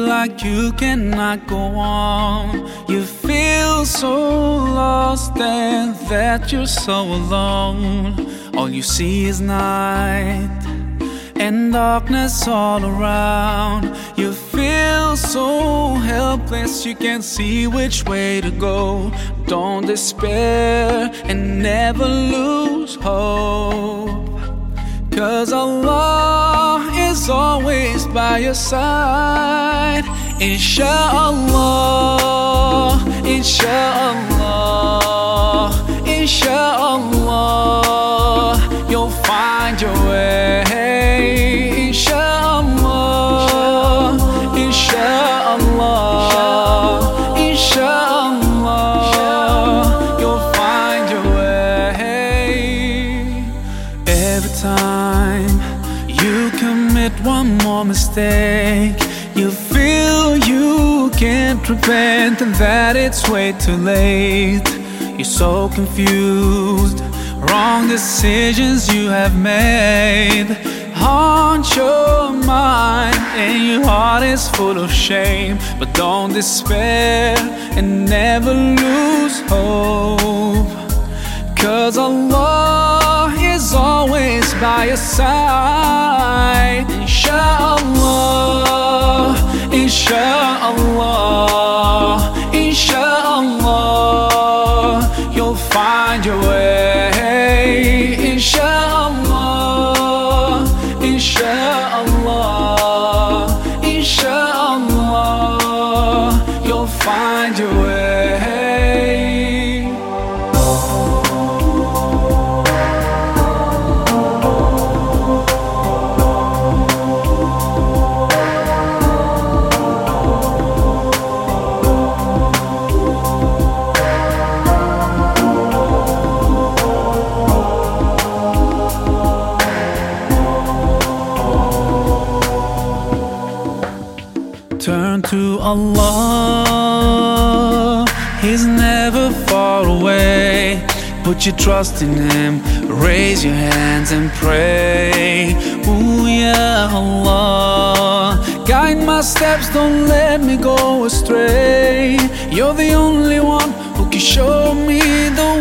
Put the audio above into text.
like you cannot go on. You feel so lost and that you're so alone. All you see is night and darkness all around. You feel so helpless, you can't see which way to go. Don't despair and never lose hope, 'cause Allah is always by your side. Inshallah, inshallah, inshallah, you'll find your way. Inshallah, inshallah, inshallah, you'll find your way. Every time you commit one more mistake, you feel you can't repent and that it's way too late. You're so confused, wrong decisions you have made haunt your mind and your heart is full of shame. But don't despair and never lose hope, 'cause Allah is always by your side. Inshallah, inshallah, inshallah, you'll find your way. Inshallah, inshallah, inshallah, you'll find your way. Turn to Allah, He's never far away. Put your trust in Him, raise your hands and pray. Ooh, yeah, Allah, guide my steps, don't let me go astray. You're the only one who can show me the